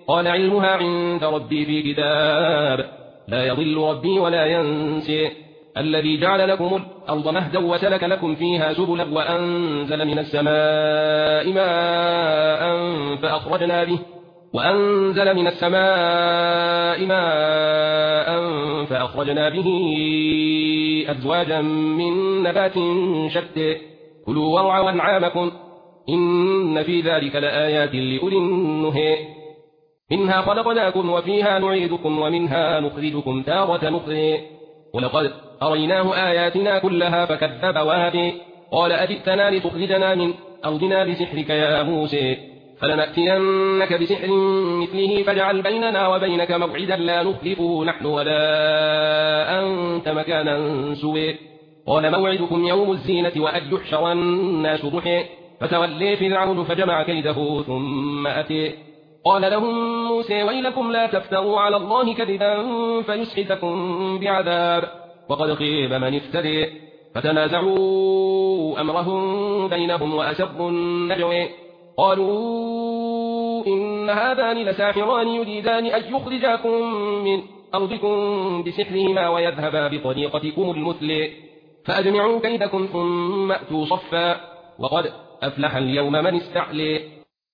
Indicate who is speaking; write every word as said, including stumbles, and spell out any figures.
Speaker 1: قال علمها عند ربي في كتاب لا يضل ربي ولا ينسي الذي جعل لكم الأرض مهدا وسلك لكم فيها سبلا وأنزل من السماء ماء فأخرجنا به وأنزل من السماء ماء فأخرجنا به أزواجا من نبات شتى كلوا وارعوا أنعامكم إن في ذلك لآيات لأولي النهي منها خلقناكم وفيها نعيدكم ومنها نخرجكم تارة نخرى ولقد أريناه آياتنا كلها فكذب وابى قال أجئتنا لتخرجنا من أرضنا بسحرك يا موسى فلنأتينك بسحر مثله فاجعل بيننا وبينك موعدا لا نخلفه نحن ولا أنت مكانا سوى قال موعدكم يوم الزينة وأن يحشر الناس ضحى فتولي فرعون فجمع كيده ثم أتي قال لهم موسى ويلكم لا تفتروا على الله كذبا فيسحتكم بعذاب وقد خيب من افتري فتنازعوا أمرهم بينهم وأسروا النجوى قالوا إن هذان لساحران يريدان أن يخرجاكم من أرضكم بسحرهما ويذهبا بطريقتكم المثل فأجمعوا كيدكم ثم أتوا صفا وقد أفلح اليوم من استعلي